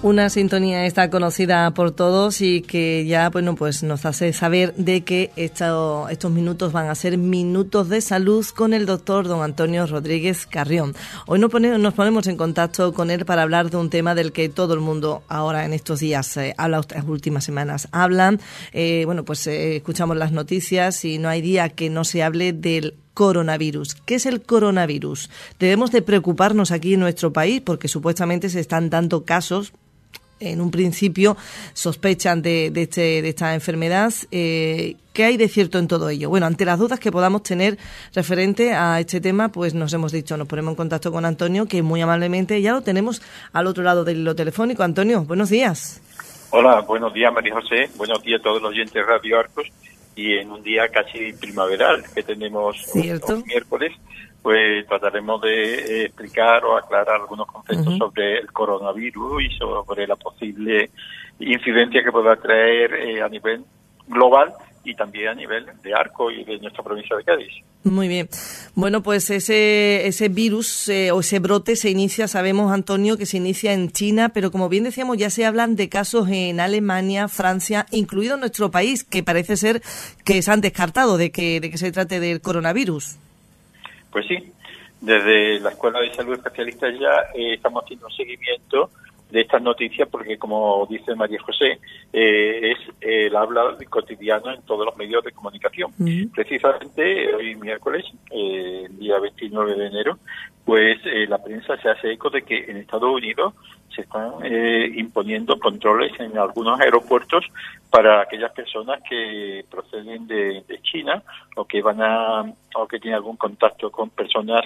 Una sintonía esta conocida por todos y que ya, bueno, pues nos hace saber de que estos minutos van a ser minutos de salud con el doctor don Antonio Rodríguez Carrión. Hoy nos ponemos en contacto con él para hablar de un tema del que todo el mundo ahora en estos días habla, estas últimas semanas hablan. Escuchamos las noticias y no hay día que no se hable del coronavirus. ¿Qué es el coronavirus? Debemos de preocuparnos aquí en nuestro país porque supuestamente se están dando casos. En un principio sospechan de esta enfermedad. ¿Qué hay de cierto en todo ello? Bueno, ante las dudas que podamos tener referente a este tema, pues nos ponemos en contacto con Antonio, que muy amablemente ya lo tenemos al otro lado del hilo telefónico. Antonio, buenos días. Hola, buenos días, María José. Buenos días a todos los oyentes de Radio Arcos. Y en un día casi primaveral que tenemos un miércoles, pues trataremos de explicar o aclarar algunos conceptos sobre el coronavirus y sobre la posible incidencia que pueda traer a nivel global y también a nivel de Arco y de nuestra provincia de Cádiz. Muy bien. Bueno, pues ese virus o ese brote se inicia, sabemos, Antonio, que se inicia en China, pero como bien decíamos, ya se hablan de casos en Alemania, Francia, incluido nuestro país, que parece ser que se han descartado de que se trate del coronavirus. Pues sí, desde la Escuela de Salud Especialistas ya estamos haciendo un seguimiento de estas noticias porque, como dice María José, es el habla cotidiano en todos los medios de comunicación. Precisamente hoy miércoles, el día 29 de enero, pues la prensa se hace eco de que en Estados Unidos se están imponiendo controles en algunos aeropuertos para aquellas personas que proceden de China o que o que tienen algún contacto con personas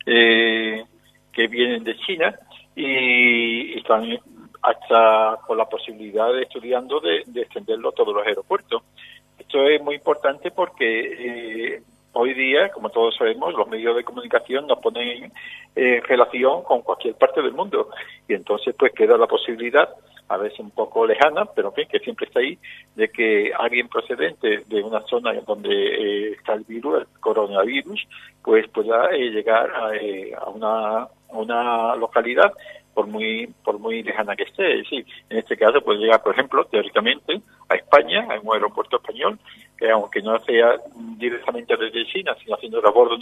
que vienen de China y están hasta con la posibilidad de estudiando de extenderlo a todos los aeropuertos. Esto es muy importante porque hoy día, como todos sabemos, los medios de comunicación nos ponen en relación con cualquier parte del mundo y entonces pues queda la posibilidad, a veces un poco lejana, pero en fin, que siempre está ahí, de que alguien procedente de una zona donde está el virus, el coronavirus, pues pueda llegar a una localidad por muy lejana que esté. Es decir, en este caso puede llegar, por ejemplo, teóricamente, a España, a un aeropuerto español, que aunque no sea directamente desde China, sino haciendo el abordo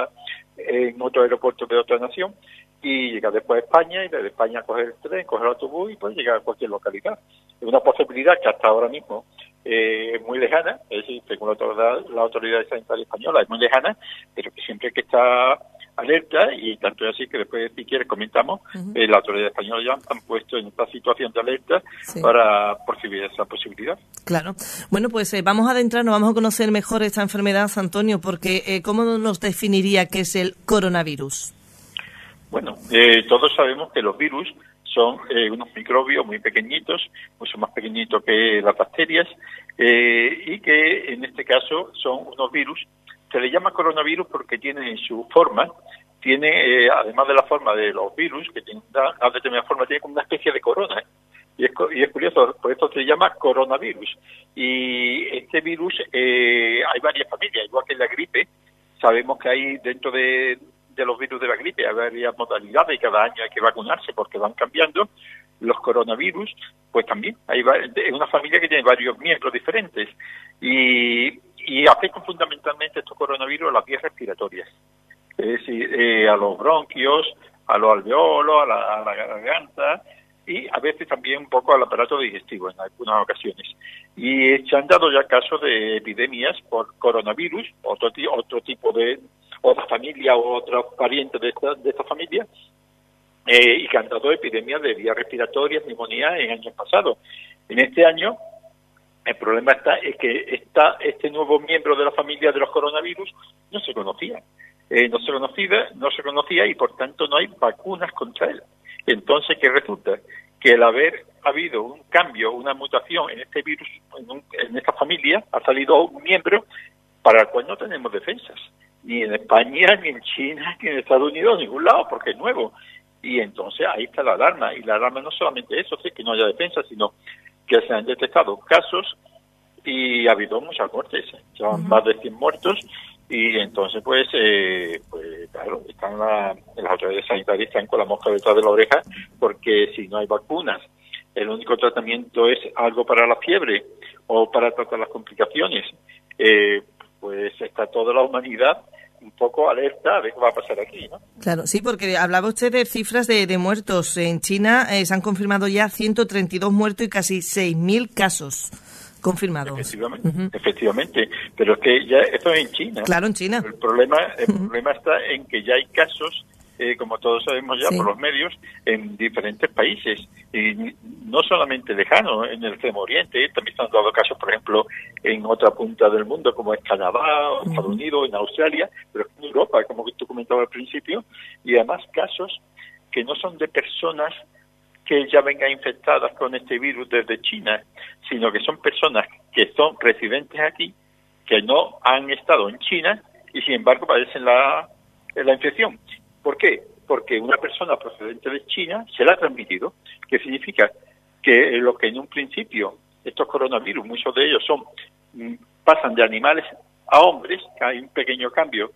en otro aeropuerto de otra nación, y llegar después a España, y desde España coger el tren, coger el autobús y puede llegar a cualquier localidad. Es una posibilidad que hasta ahora mismo es muy lejana, es decir, según la autoridad sanitaria española, es muy lejana, pero que siempre que está alerta, y tanto es así que después, si quieres, comentamos, la autoridad española ya han puesto en esta situación de alerta para percibir esa posibilidad. Claro. Bueno, pues vamos a adentrarnos, vamos a conocer mejor esta enfermedad, Antonio, porque ¿cómo nos definiría qué es el coronavirus? Bueno, todos sabemos que los virus son unos microbios muy pequeñitos, mucho más pequeñitos que las bacterias, y que en este caso son unos virus. Se le llama coronavirus porque tiene su forma, además de la forma de los virus, que tiene una determinada forma, tiene como una especie de corona. Y es curioso, por esto se llama coronavirus. Y este virus, hay varias familias, igual que en la gripe. Sabemos que hay dentro de los virus de la gripe hay varias modalidades y cada año hay que vacunarse porque van cambiando. Los coronavirus, pues también hay una familia que tiene varios miembros diferentes. Y afectan fundamentalmente estos coronavirus a las vías respiratorias, es decir, a los bronquios, a los alveolos, a la garganta y a veces también un poco al aparato digestivo en algunas ocasiones. Y se han dado ya casos de epidemias por coronavirus, otro tipo de otra familia o otros parientes de esta familia, y que han dado epidemias de vías respiratorias, neumonía en años pasados. En este año el problema es que este nuevo miembro de la familia de los coronavirus no se conocía. No se conocía y por tanto no hay vacunas contra él. Entonces, ¿qué resulta? Que el haber habido un cambio, una mutación en este virus, en esta familia, ha salido un miembro para el cual no tenemos defensas. Ni en España, ni en China, ni en Estados Unidos, en ningún lado, porque es nuevo. Y entonces ahí está la alarma. Y la alarma no solamente eso, sí, que no haya defensa, sino que se han detectado casos y ha habido muchas muertes. Llevan más de 100 muertos y entonces pues claro, las autoridades sanitarias están con la mosca detrás de la oreja porque si no hay vacunas el único tratamiento es algo para la fiebre o para tratar las complicaciones, pues está toda la humanidad un poco alerta a ver qué va a pasar aquí, ¿no? Claro, sí, porque hablaba usted de cifras de muertos. En China se han confirmado ya 132 muertos y casi 6.000 casos confirmados. Efectivamente, pero es que ya esto es en China. Claro, en China. El problema está en que ya hay casos, como todos sabemos ya por los medios, en diferentes países, y no solamente lejanos, en el Extremo Oriente, también se han dado casos, por ejemplo, en otra punta del mundo, como es Canadá, o Estados Unidos, en Australia, pero en Europa, como tú comentabas al principio, y además casos que no son de personas que ya vengan infectadas con este virus desde China, sino que son personas que son residentes aquí, que no han estado en China y sin embargo padecen la infección. ¿Por qué? Porque una persona procedente de China se la ha transmitido, que significa que lo que en un principio estos coronavirus, muchos de ellos pasan de animales a hombres, que hay un pequeño cambio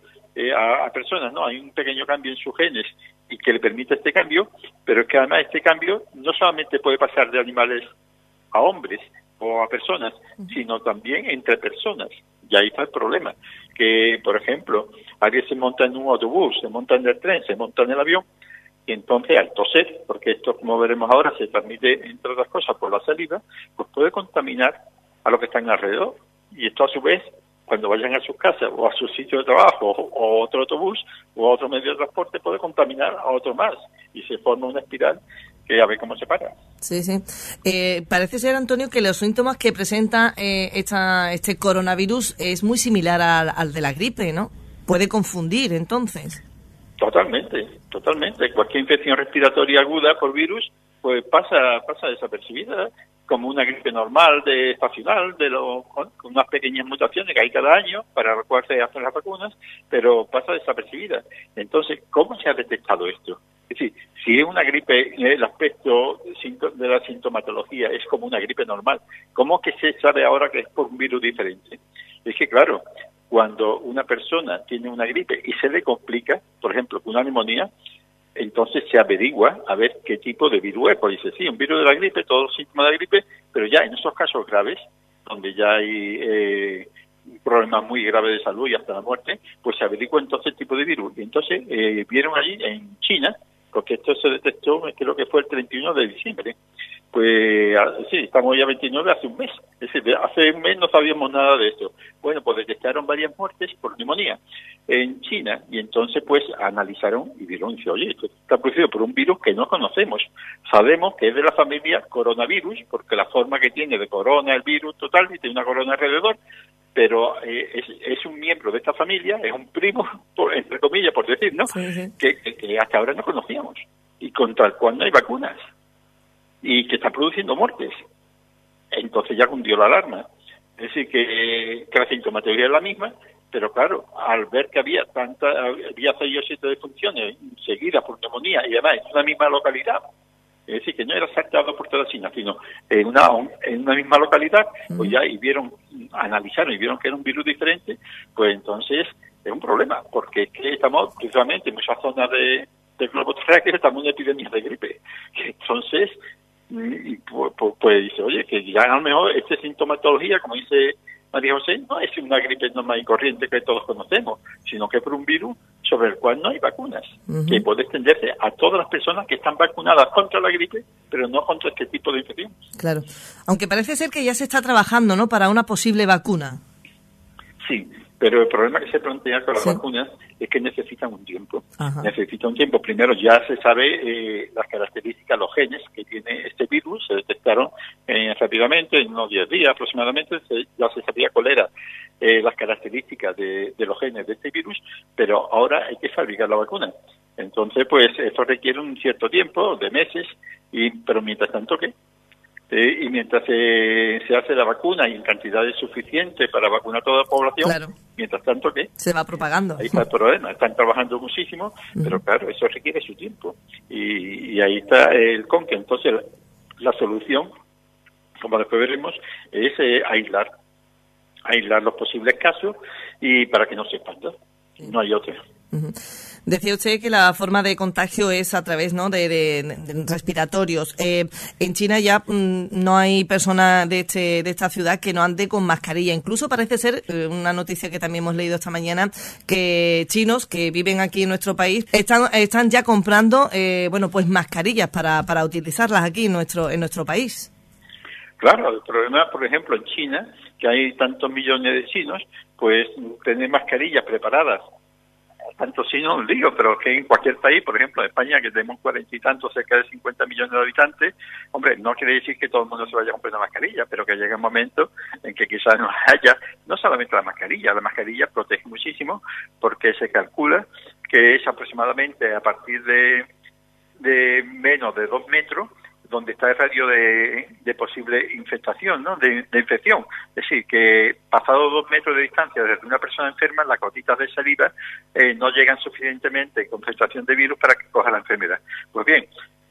a personas, ¿no? Hay un pequeño cambio en sus genes y que le permite este cambio, pero es que además este cambio no solamente puede pasar de animales a hombres o a personas, sino también entre personas. Y ahí está el problema, que, por ejemplo, alguien se monta en un autobús, se monta en el tren, se monta en el avión, y entonces al toser, porque esto, como veremos ahora, se transmite, entre otras cosas, por la saliva, pues puede contaminar a los que están alrededor. Y esto, a su vez, cuando vayan a sus casas o a su sitio de trabajo o otro autobús o otro medio de transporte, puede contaminar a otro más y se forma una espiral que a ver cómo se para. Sí, sí. Parece ser, Antonio, que los síntomas que presenta este coronavirus es muy similar al de la gripe, ¿no? Puede confundir, entonces. Totalmente. Cualquier infección respiratoria aguda por virus pues pasa desapercibida, como una gripe normal, estacional, con unas pequeñas mutaciones que hay cada año, para las cuales se hacen las vacunas, pero pasa desapercibida. Entonces, ¿cómo se ha detectado esto? Es decir, si es una gripe, el aspecto de la sintomatología es como una gripe normal, ¿cómo que se sabe ahora que es por un virus diferente? Es que, claro, cuando una persona tiene una gripe y se le complica, por ejemplo, con una neumonía, entonces se averigua a ver qué tipo de virus es. Pues dice, sí, un virus de la gripe, todos los síntomas de la gripe, pero ya en esos casos graves, donde ya hay problemas muy graves de salud y hasta la muerte, pues se averigua entonces el tipo de virus. Y entonces vieron allí en China, porque esto se detectó, creo que fue el 31 de diciembre, pues sí, estamos ya 29, hace un mes. Es decir, hace un mes no sabíamos nada de esto. Bueno, pues detectaron varias muertes por neumonía en China y entonces pues analizaron y vieron, dice, oye, esto está producido por un virus que no conocemos. Sabemos que es de la familia coronavirus, porque la forma que tiene de corona el virus total, y tiene una corona alrededor, pero es un miembro de esta familia, es un primo, entre comillas, por decir, ¿no? Sí. Que hasta ahora no conocíamos y contra el cual no hay vacunas y que está produciendo muertes. Entonces ya cundió la alarma. Es decir, que la sintomatología es la misma, pero claro, al ver que había 6 o 7 defunciones seguidas por neumonía y además en una misma localidad, es decir, que no era saltado por toda China, sino en una misma localidad, pues ya analizaron y vieron que era un virus diferente, pues entonces es un problema, porque es que estamos precisamente en muchas zonas de globo terráqueo, estamos en epidemias de gripe. Entonces, pues dice, oye, que ya a lo mejor esta sintomatología, como dice María José, no es una gripe normal y corriente que todos conocemos, sino que es por un virus sobre el cual no hay vacunas, que puede extenderse a todas las personas que están vacunadas contra la gripe, pero no contra este tipo de infección. Claro, aunque parece ser que ya se está trabajando, ¿no?, para una posible vacuna. Sí, pero el problema que se plantea con las vacunas es que necesitan un tiempo. Necesita un tiempo. Primero ya se sabe las características, los genes que tiene este virus, se detectaron rápidamente, en unos 10 días aproximadamente, ya se sabía cuál era las características de los genes de este virus, pero ahora hay que fabricar la vacuna. Entonces, pues esto requiere un cierto tiempo, de meses, pero mientras tanto, ¿qué? Y mientras se hace la vacuna y en cantidades suficientes para vacunar a toda la población, claro, mientras tanto, ¿qué? Se va propagando. Ahí está el problema. Están trabajando muchísimo, pero claro, eso requiere su tiempo. Y ahí está el conque. Entonces, la solución, como después veremos, es aislar los posibles casos y para que no se expanda. No hay otra. Ujú. Decía usted que la forma de contagio es a través, ¿no?, de respiratorios. En China ya no hay persona de esta ciudad que no ande con mascarilla. Incluso parece ser, una noticia que también hemos leído esta mañana, que chinos que viven aquí en nuestro país están ya comprando pues mascarillas para utilizarlas aquí en nuestro país. Claro, el problema, por ejemplo, en China, que hay tantos millones de chinos, pues tener mascarillas preparadas. Tanto sí no digo, pero que en cualquier país, por ejemplo en España, que tenemos 40 y tantos, cerca de 50 millones de habitantes, hombre, no quiere decir que todo el mundo se vaya a comprar una mascarilla, pero que llegue un momento en que quizás no haya, no solamente la mascarilla protege muchísimo, porque se calcula que es aproximadamente a partir de menos de 2 metros, donde está el radio de posible infestación, ¿no?, de infección. Es decir, que pasado 2 metros de distancia desde una persona enferma, las gotitas de saliva no llegan suficientemente concentración de virus para que coja la enfermedad. Pues bien,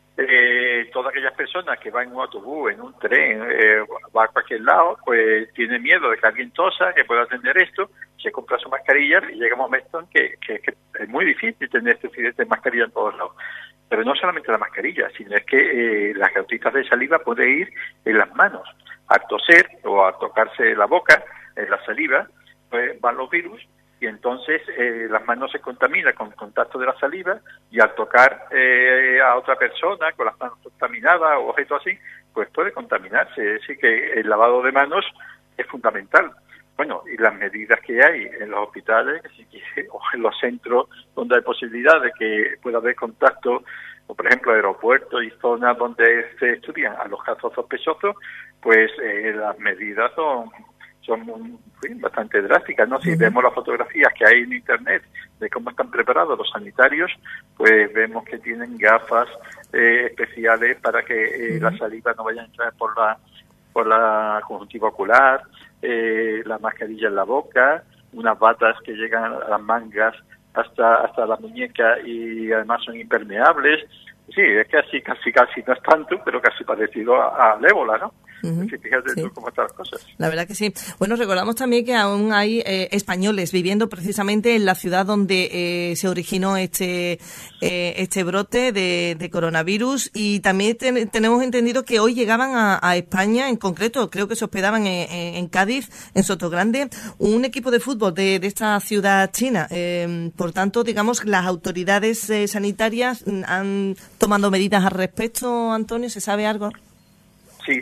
todas aquellas personas que van en un autobús, en un tren, va a cualquier lado, pues tienen miedo de que alguien tosa, que pueda atender esto, se compra su mascarilla y llega un momento en que es muy difícil tener suficiente mascarilla en todos lados. Pero no solamente la mascarilla, sino es que las gotitas de saliva pueden ir en las manos. Al toser o al tocarse la boca, la saliva, pues van los virus y entonces las manos se contaminan con el contacto de la saliva y al tocar a otra persona con las manos contaminadas o objetos así, pues puede contaminarse. Es decir, que el lavado de manos es fundamental. Bueno, y las medidas que hay en los hospitales o en los centros donde hay posibilidad de que pueda haber contacto, o por ejemplo aeropuertos y zonas donde se estudian a los casos sospechosos, pues las medidas son bastante drásticas, ¿no? Si vemos las fotografías que hay en Internet de cómo están preparados los sanitarios, pues vemos que tienen gafas especiales para que la saliva no vaya a entrar por la conjuntiva ocular, la mascarilla en la boca, unas batas que llegan a las mangas hasta la muñeca y además son impermeables. Sí, es que casi no es tanto, pero casi parecido al ébola, ¿no? Fíjate tú cómo están las cosas. La verdad que sí. Bueno, recordamos también que aún hay españoles viviendo precisamente en la ciudad donde se originó este brote de coronavirus, y también tenemos entendido que hoy llegaban a España, en concreto creo que se hospedaban en Cádiz, en Sotogrande, un equipo de fútbol de esta ciudad china. Por tanto, digamos, las autoridades sanitarias han tomado medidas al respecto, Antonio, ¿se sabe algo? Sí,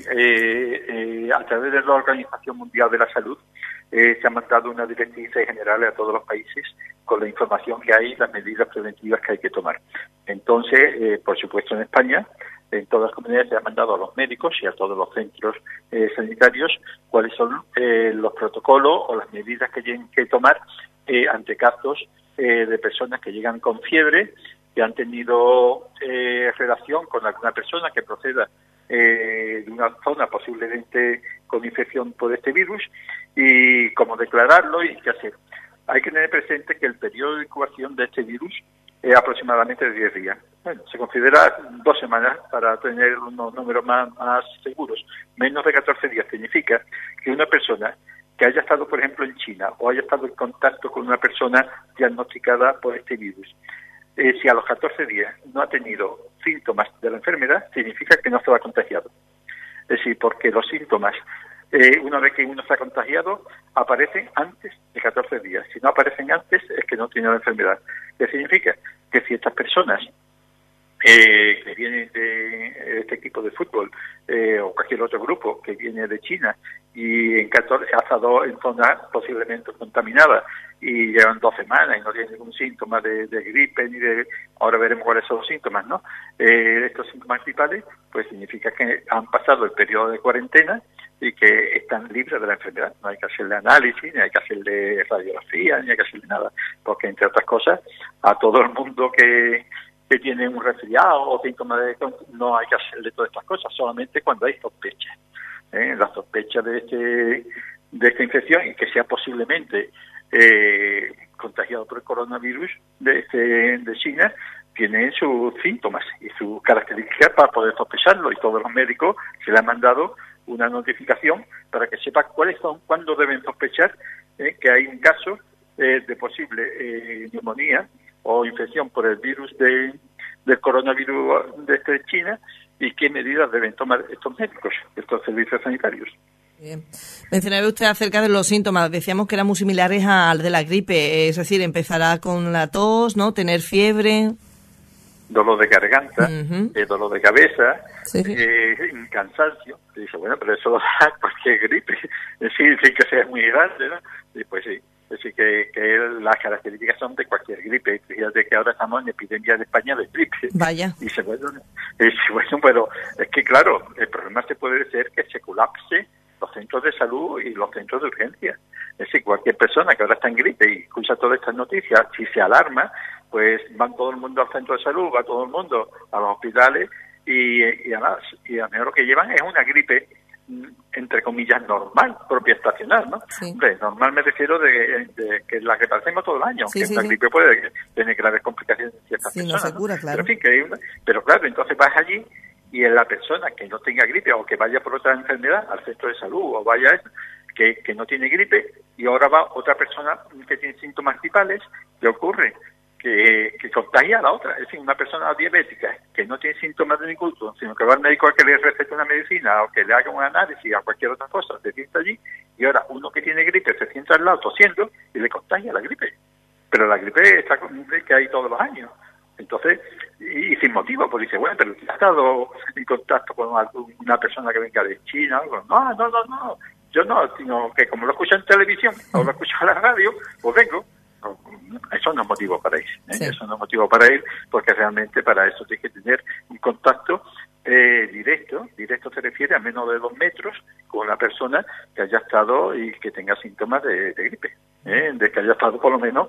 a través de la Organización Mundial de la Salud se han mandado unas directrices generales a todos los países con la información que hay y las medidas preventivas que hay que tomar. Entonces, por supuesto, en España, en todas las comunidades se ha mandado a los médicos y a todos los centros sanitarios cuáles son los protocolos o las medidas que tienen que tomar ante casos de personas que llegan con fiebre, que han tenido relación con alguna persona que proceda de una zona posiblemente con infección por este virus, y cómo declararlo y qué hacer. Hay que tener presente que el periodo de incubación de este virus es aproximadamente de 10 días. Bueno, se considera 2 semanas para tener unos números más seguros. Menos de 14 días significa que una persona que haya estado, por ejemplo, en China o haya estado en contacto con una persona diagnosticada por este virus, si a los 14 días no ha tenido síntomas de la enfermedad, significa que no estaba contagiado. Es decir, porque los síntomas, una vez que uno se ha contagiado, aparecen antes de 14 días. Si no aparecen antes, es que no tiene la enfermedad. ¿Qué significa? Que si estas personas que vienen de este equipo de fútbol o cualquier otro grupo que viene de China y ha estado en zonas posiblemente contaminadas y llevan 2 semanas y no tienen ningún síntoma de gripe ni de... Ahora veremos cuáles son los síntomas, ¿no? Estos síntomas principales, pues significa que han pasado el periodo de cuarentena y que están libres de la enfermedad. No hay que hacerle análisis, ni hay que hacerle radiografía, ni hay que hacerle nada, porque entre otras cosas, a todo el mundo que tiene un resfriado o síntomas no hay que hacerle todas estas cosas, solamente cuando hay sospecha. La sospecha de esta infección y que sea posiblemente contagiado por el coronavirus de China, tiene sus síntomas y sus características para poder sospecharlo, y todos los médicos se le han mandado una notificación para que sepa cuándo deben sospechar que hay un caso de posible neumonía o infección por el virus del coronavirus de China y qué medidas deben tomar estos médicos, estos servicios sanitarios. Bien. Mencionaba usted acerca de los síntomas. Decíamos que eran muy similares al de la gripe, es decir, empezará con la tos, ¿no? Tener fiebre, dolor de garganta, dolor de cabeza, sí. Cansancio. Y dice, bueno, pero eso lo da cualquier gripe, sin que sea muy grande, ¿no? Y pues sí, es decir, que las características son de cualquier gripe. Fíjate que ahora estamos en epidemia de España de gripe. Vaya. Y dice, bueno, pero es que claro, el problema se puede ser que se colapse los centros de salud y los centros de urgencia. Es decir, cualquier persona que ahora está en gripe y escucha todas estas noticias, si se alarma, pues van todo el mundo al centro de salud, va todo el mundo a los hospitales y además, y a lo mejor lo que llevan es una gripe, entre comillas, normal, propia estacional, ¿no? Sí. Hombre, normal me refiero de que la que padecemos todo el año, sí, que sí, la gripe puede tener graves complicaciones en ciertas personas. No se cura, claro. Pero, en fin, pero claro, entonces vas allí y en la persona que no tenga gripe o que vaya por otra enfermedad al centro de salud o vaya que no tiene gripe y ahora va otra persona que tiene síntomas gripales, ¿qué ocurre? Que contagia a la otra. Es decir, una persona diabética que no tiene síntomas de ningún tipo, sino que va al médico a que le recete una medicina o que le haga un análisis o cualquier otra cosa, se sienta allí y ahora uno que tiene gripe se sienta al lado tosiendo y le contagia la gripe. Pero la gripe está que hay todos los años. Entonces, y sin motivo, pues dice, bueno, pero ¿has estado en contacto con una persona que venga de China o algo? No, yo no, sino que como lo escucho en televisión o lo escucho en la radio, pues vengo. No, eso no es motivo para ir, Sí. Eso no es motivo para ir, porque realmente para eso tienes que tener un contacto directo se refiere a menos de 2 metros con una persona que haya estado y que tenga síntomas de gripe. De que haya estado por lo menos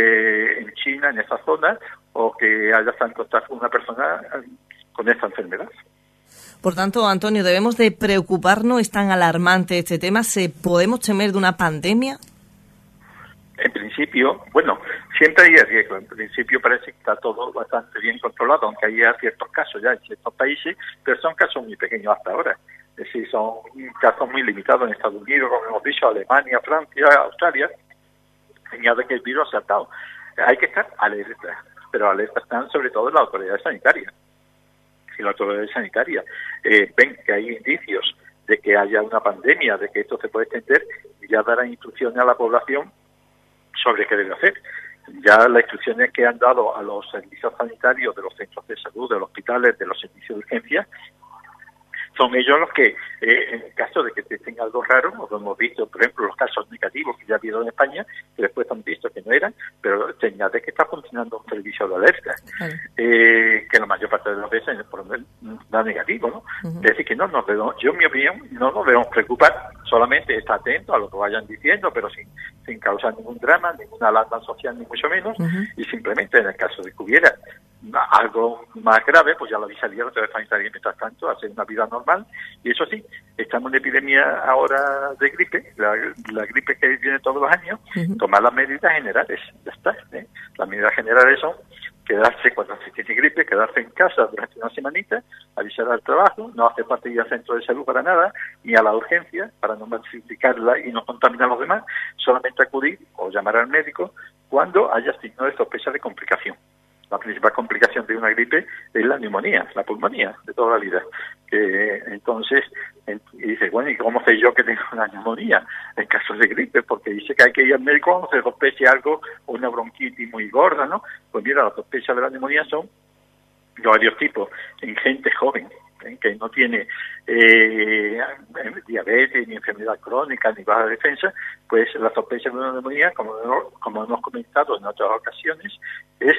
en China, en esa zona, o que haya estado en contacto con una persona con esta enfermedad. Por tanto, Antonio, ¿debemos de preocuparnos? ¿Es tan alarmante este tema? ¿Podemos temer de una pandemia? En principio, bueno, siempre hay riesgo. En principio parece que está todo bastante bien controlado, aunque haya ciertos casos ya en ciertos países, pero son casos muy pequeños hasta ahora. Es decir, son casos muy limitados en Estados Unidos, como hemos dicho, Alemania, Francia, Australia, señala que el virus ha saltado. Hay que estar alerta, pero alerta están sobre todo las autoridades sanitarias. Si las autoridades sanitarias ven que hay indicios de que haya una pandemia, de que esto se puede extender, ya darán instrucciones a la población sobre qué debe hacer. Ya las instrucciones que han dado a los servicios sanitarios de los centros de salud, de los hospitales, de los servicios de urgencia, son ellos los que, en el caso de que tenga algo raro, como hemos visto, por ejemplo, los casos negativos que ya ha habido en España, que después han visto que no eran, pero señala que está funcionando un servicio de alerta, que la mayor parte de las veces por lo menos da negativo, ¿no? Es decir, que no nos debemos, yo en mi opinión, no nos debemos preocupar, solamente estar atentos a lo que vayan diciendo, pero sin causar ningún drama, ninguna alarma social, ni mucho menos, y simplemente en el caso de que hubiera algo más grave, pues ya lo avisaría la autoridad sanitaria mientras tanto, hacer una vida normal. Y eso sí, estamos en epidemia ahora de gripe, la gripe que viene todos los años, tomar las medidas generales, ya está. Las medidas generales son quedarse cuando se tiene gripe, quedarse en casa durante una semanita, avisar al trabajo, no hacer parte ir al centro de salud para nada, ni a la urgencia, para no masificarla y no contaminar a los demás, solamente acudir o llamar al médico cuando haya signos de sospecha de complicación. La principal complicación de una gripe es la neumonía, la pulmonía de toda la vida. Entonces, y dice, bueno, ¿y cómo sé yo que tengo una neumonía en caso de gripe? Porque dice que hay que ir al médico cuando se sospeche algo, o una bronquitis muy gorda, ¿no? Pues mira, las sospechas de la neumonía son de varios tipos, en gente joven, que no tiene diabetes, ni enfermedad crónica, ni baja defensa, pues la sospecha de una neumonía, como hemos comentado en otras ocasiones, es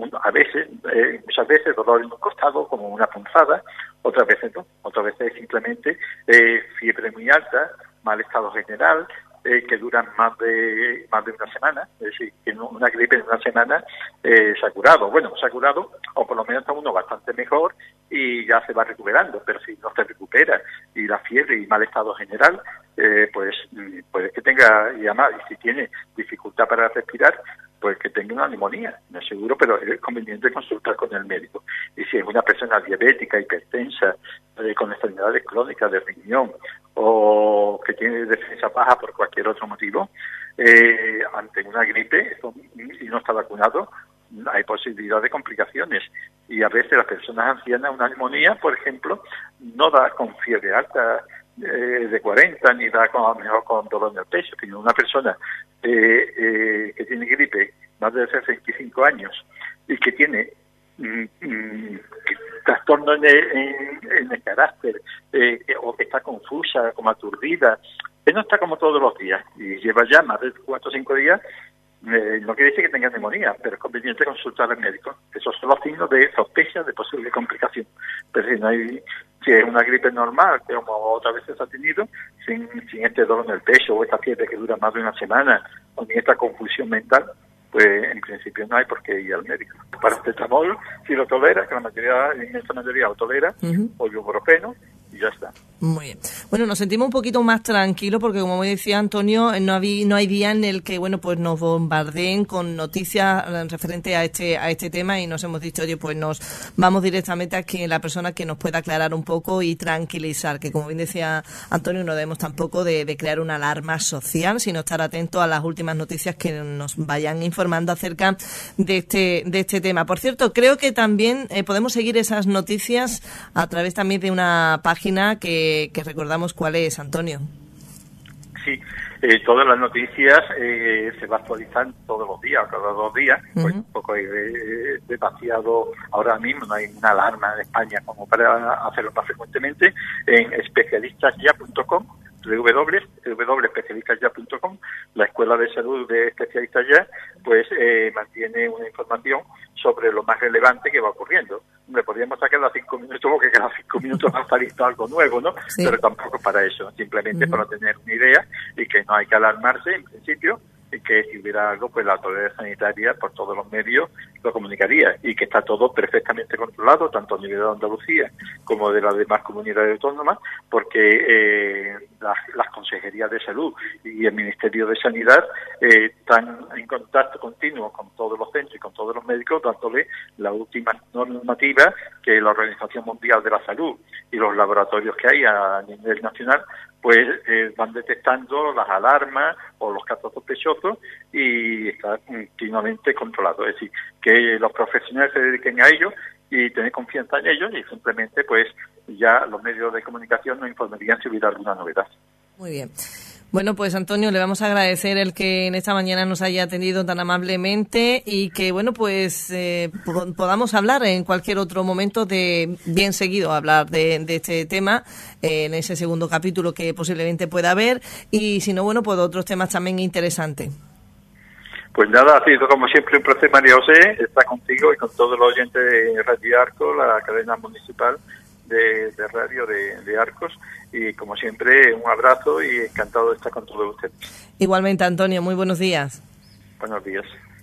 muchas veces dolor en un costado, como una punzada, otras veces no, otras veces simplemente fiebre muy alta, mal estado general, que duran más de una semana, es decir, que una gripe en una semana se ha curado. Bueno, se ha curado, o por lo menos está uno bastante mejor y ya se va recuperando, pero si no se recupera y la fiebre y mal estado general, pues puede que tenga, y además, y si tiene dificultad para respirar, pues que tenga una neumonía, no es seguro, pero es conveniente consultar con el médico. Y si es una persona diabética, hipertensa, con enfermedades crónicas de riñón, o que tiene defensa baja por cualquier otro motivo, ante una gripe y no está vacunado, hay posibilidad de complicaciones. Y a veces las personas ancianas, una neumonía, por ejemplo, no da con fiebre alta de 40, ni da a lo mejor con dolor en el pecho, sino una persona que tiene gripe más de 65 años y que tiene trastorno en el carácter, o que está confusa, como aturdida, que no está como todos los días y lleva ya más de 4 o 5 días, no quiere decir que tenga neumonía, pero es conveniente consultar al médico. Esos son los signos de sospecha de posible complicación. Pero si es una gripe normal, que como otras veces ha tenido, sin este dolor en el pecho o esta fiebre que dura más de una semana, o ni esta confusión mental, pues en principio no hay por qué ir al médico. Paracetamol, si lo tolera, que la inmensa mayoría lo tolera, o ibuprofeno, y ya está. Muy bien. Bueno, nos sentimos un poquito más tranquilos porque, como decía Antonio, no hay día en el que, bueno, pues nos bombardeen con noticias referente a este tema, y nos hemos dicho, oye, pues nos vamos directamente a que la persona que nos pueda aclarar un poco y tranquilizar, que como bien decía Antonio, no debemos tampoco de crear una alarma social, sino estar atentos a las últimas noticias que nos vayan informando acerca de este tema. Por cierto, creo que también podemos seguir esas noticias a través también de una página que recordamos cuál es, Antonio. Sí, todas las noticias se va actualizando todos los días, cada 2 días, pues un poco demasiado, ahora mismo no hay una alarma en España como para hacerlo más frecuentemente, en especialistasya.com, www.especialistasya.com, la Escuela de Salud de Especialistas Ya, pues mantiene una información sobre lo más relevante que va ocurriendo. Hombre, podríamos sacar cada 5 minutos, porque cada 5 minutos va a salir algo nuevo, ¿no? Sí. Pero tampoco para eso, simplemente para tener una idea, y que no hay que alarmarse en principio, y que si hubiera algo, pues la autoridad sanitaria por todos los medios lo comunicaría, y que está todo perfectamente controlado, tanto a nivel de Andalucía como de las demás comunidades autónomas, porque las consejerías de salud y el Ministerio de Sanidad están en contacto continuo con todos los centros y con todos los médicos, dándole la última normativa que la Organización Mundial de la Salud y los laboratorios que hay a nivel nacional pues van detectando las alarmas o los casos sospechosos, y está continuamente controlado. Es decir, que los profesionales se dediquen a ello y tener confianza en ellos, y simplemente pues ya los medios de comunicación nos informarían si hubiera alguna novedad. Muy bien. Bueno, pues Antonio, le vamos a agradecer el que en esta mañana nos haya atendido tan amablemente, y que, bueno, pues podamos hablar en cualquier otro momento bien seguido, hablar de este tema en ese segundo capítulo que posiblemente pueda haber, y si no, bueno, pues otros temas también interesantes. Pues nada, ha sido como siempre un placer, María José, estar contigo y con todos los oyentes de Radio Arcos, la cadena municipal de radio de Arcos, y como siempre un abrazo y encantado de estar con todos ustedes. Igualmente, Antonio, muy buenos días. Buenos días.